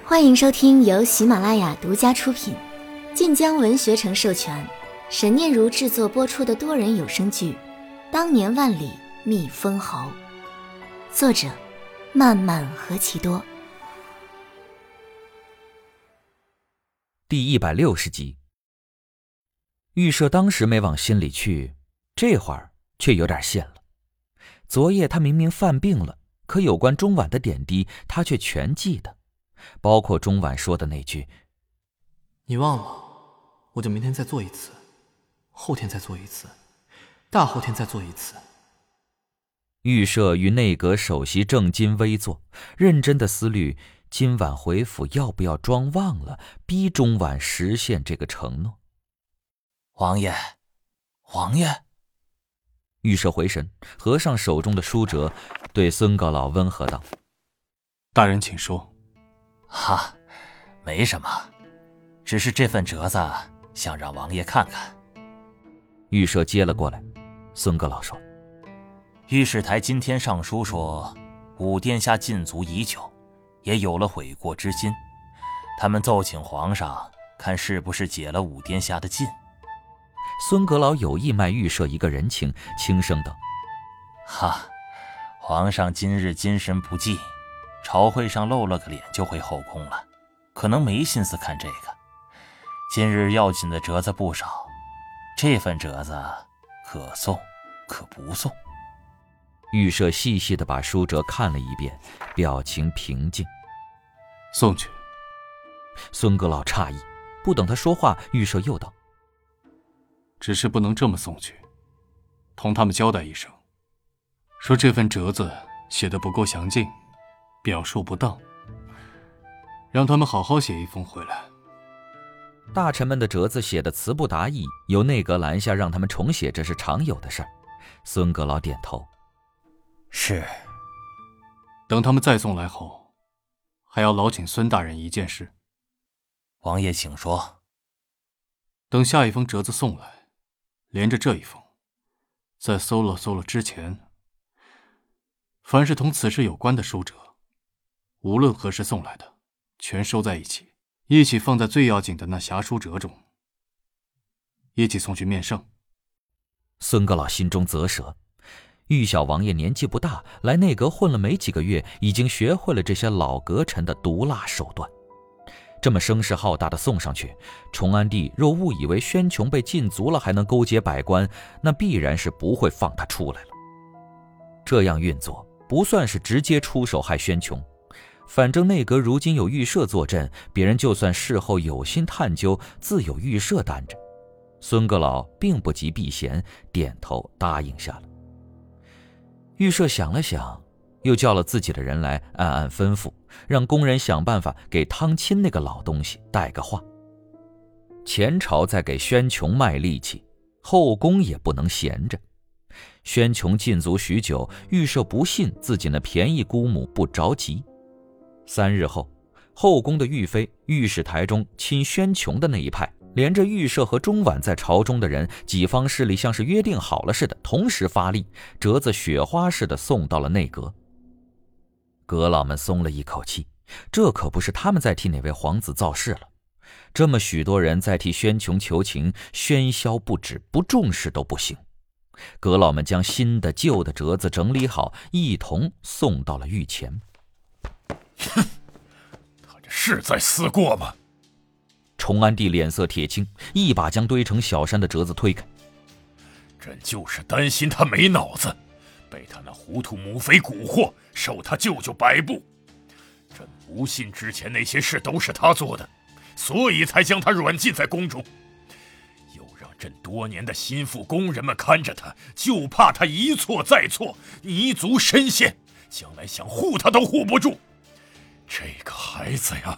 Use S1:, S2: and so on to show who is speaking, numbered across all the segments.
S1: 欢迎收听由喜马拉雅独家出品，晋江文学城授权，沈念如制作播出的多人有声剧《当年万里觅封侯》，作者漫漫何其多。
S2: 第160集。预设当时没往心里去，这会儿却有点现了。昨夜他明明犯病了，可有关钟婉的点滴他却全记得，包括钟婉说的那句：
S3: 你忘了，我就明天再做一次，后天再做一次，大后天再做一次。
S2: 预设与内阁首席正襟危坐，认真的思虑今晚回府要不要装忘了，逼钟婉实现这个承诺。
S4: 王爷，王爷。
S2: 预设回神，合上手中的书折，对孙阁老温和道：
S3: 大人请说。
S4: 没什么，只是这份折子想让王爷看看。
S2: 预设接了过来。孙阁老说：
S4: 御史台今天上书说，武殿下禁足已久，也有了悔过之心，他们奏请皇上看是不是解了武殿下的禁。
S2: 孙阁老有意卖预设一个人情，轻声道：
S4: 皇上今日精神不济，朝会上露了个脸就回后宫了，可能没心思看这个。今日要紧的折子不少，这份折子可送可不送。
S2: 预设细细地把书折看了一遍，表情平静。
S3: 送去。
S2: 孙阁老诧异，不等他说话，预设又道：
S3: 只是不能这么送去，同他们交代一声，说这份折子写得不够详尽，表述不当，让他们好好写一封回来。
S2: 大臣们的折子写的词不达意，由内阁拦下让他们重写，这是常有的事儿。孙阁老点头：
S4: 是。
S3: 等他们再送来后，还要劳请孙大人一件事。
S4: 王爷请说。
S3: 等下一封折子送来，连着这一封，再搜了之前，凡是同此事有关的书折，无论何时送来的，全收在一起放在最要紧的那匣书折中，一起送去面圣。
S2: 孙阁老心中啧舌，玉小王爷年纪不大，来内阁混了没几个月，已经学会了这些老阁臣的毒辣手段。这么声势浩大的送上去，崇安帝若误以为宣琼被禁足了还能勾结百官，那必然是不会放他出来了。这样运作不算是直接出手害宣琼，反正内阁如今有预设坐镇，别人就算事后有心探究，自有预设担着。孙阁老并不急避嫌，点头答应下了。预设想了想，又叫了自己的人来，暗暗吩咐，让工人想办法给汤钦那个老东西带个话。前朝在给宣琼卖力气，后宫也不能闲着。宣琼禁足许久，预设不信自己那便宜姑母不着急。3日后，后宫的御妃、御史台中亲宣琼的那一派，连着预设和钟婉在朝中的人，几方势力像是约定好了似的，同时发力，折子雪花似的送到了内阁。阁老们松了一口气，这可不是他们在替哪位皇子造势了，这么许多人在替宣琼求情，喧嚣不止，不重视都不行。阁老们将新的旧的折子整理好，一同送到了御前。
S5: 他这是在思过吗？
S2: 崇安帝脸色铁青，一把将堆成小山的折子推开。
S5: 朕就是担心他没脑子，被他那糊涂母妃蛊惑，受他舅舅摆布。朕不信之前那些事都是他做的，所以才将他软禁在宫中。又让朕多年的心腹工人们看着他，就怕他一错再错，泥足深陷，将来想护他都护不住。这个孩子呀，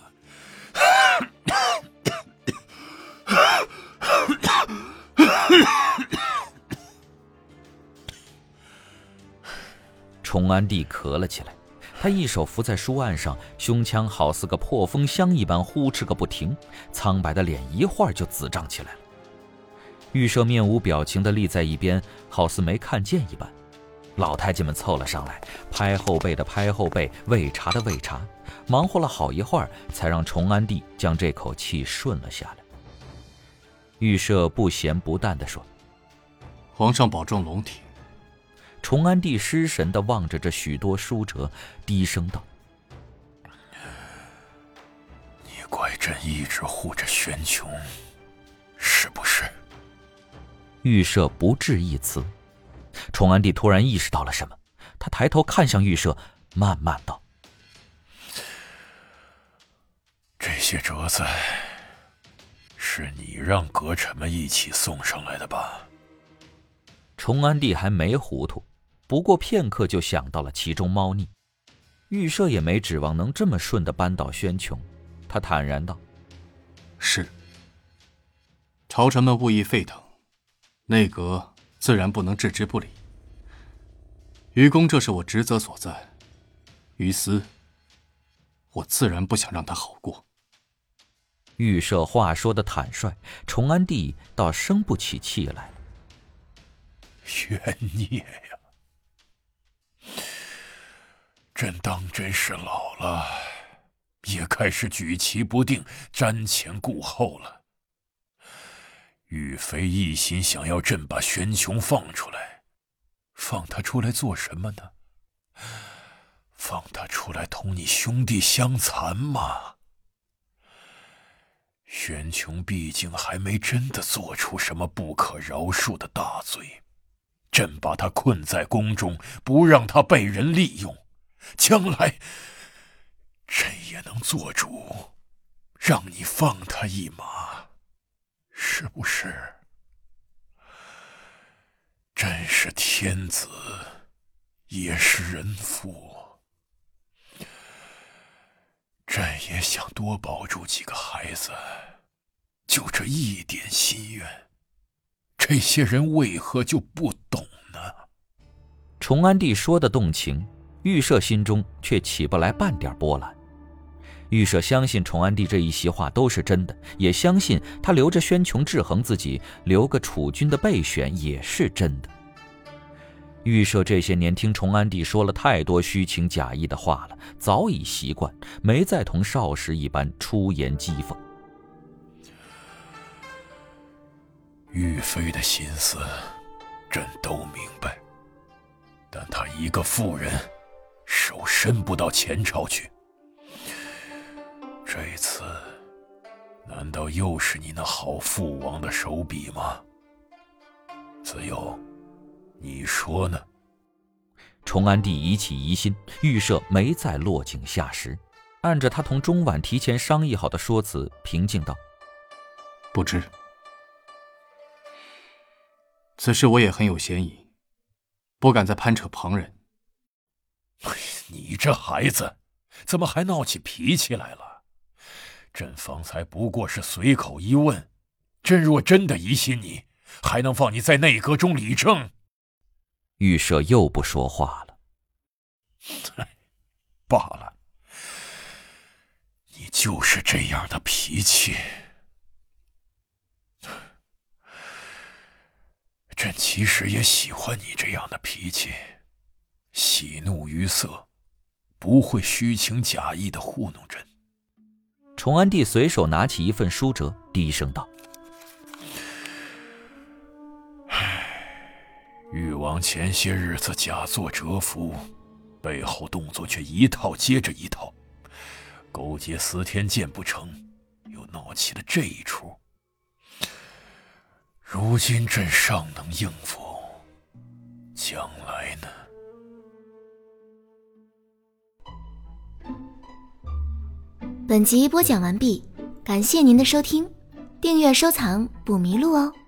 S2: 崇安帝咳了起来，他一手扶在书案上，胸腔好似个破风箱一般呼哧个不停，苍白的脸一会儿就紫胀起来了。预设面无表情地立在一边，好似没看见一般。 老太监们凑了上来，拍后背的拍后背，喂茶的喂茶，忙活了好一会儿，才让崇安帝将这口气顺了下来。玉舍不咸不淡地说：“
S3: 皇上保重龙体。”
S2: 崇安帝失神地望着这许多书折，低声道：“
S5: 你怪朕一直护着玄穹，是不是？”
S2: 玉舍不置一词。崇安帝突然意识到了什么，他抬头看向玉舍，慢慢道：“
S5: 这些折子是你让阁臣们一起送上来的吧？”
S2: 崇安帝还没糊涂，不过片刻就想到了其中猫腻。玉舍也没指望能这么顺地扳倒宣琼，他坦然道：“
S3: 是。朝臣们务意沸腾，内阁自然不能置之不理。于公这是我职责所在，于私我自然不想让他好过。”
S2: 玉舍话说的坦率，崇安帝倒生不起气来了。
S5: 冤孽呀！朕当真是老了，也开始举棋不定，瞻前顾后了。玉妃一心想要朕把玄穹放出来，放他出来做什么呢？放他出来同你兄弟相残吗？玄穹毕竟还没真的做出什么不可饶恕的大罪，朕把他困在宫中，不让他被人利用，将来朕也能做主，让你放他一马，是不是？朕是天子，也是人父，朕也想多保住几个孩子，就这一点心愿，这些人为何就不懂呢？
S2: 崇安帝说的动情，玉舍心中却起不来半点波澜。玉舍相信崇安帝这一席话都是真的，也相信他留着宣琼制衡自己，留个储君的备选也是真的。玉舍这些年听崇安帝说了太多虚情假意的话了，早已习惯，没再同少时一般出言讥讽。
S5: 玉妃的心思朕都明白，但她一个妇人，手伸不到前朝去。这次难道又是你那好父王的手笔吗？子由，你说呢？
S2: 崇安帝疑起疑心，玉舍没再落井下石，按着他同钟婉提前商议好的说辞，平静道：“
S3: 不知。此事我也很有嫌疑，不敢再攀扯旁人。”
S5: 你这孩子怎么还闹起脾气来了？朕方才不过是随口一问，朕若真的疑心你，还能放你在内阁中理政？
S2: 玉舍又不说话了。
S5: 罢了，你就是这样的脾气。朕其实也喜欢你这样的脾气，喜怒于色，不会虚情假意的糊弄朕。
S2: 崇安帝随手拿起一份书折，低声道：“
S5: 誉王前些日子假作蛰伏，背后动作却一套接着一套，勾结司天监不成，又闹起了这一出。如今朕尚能应付，将来呢？”
S1: 本集播讲完毕，感谢您的收听，订阅收藏不迷路哦。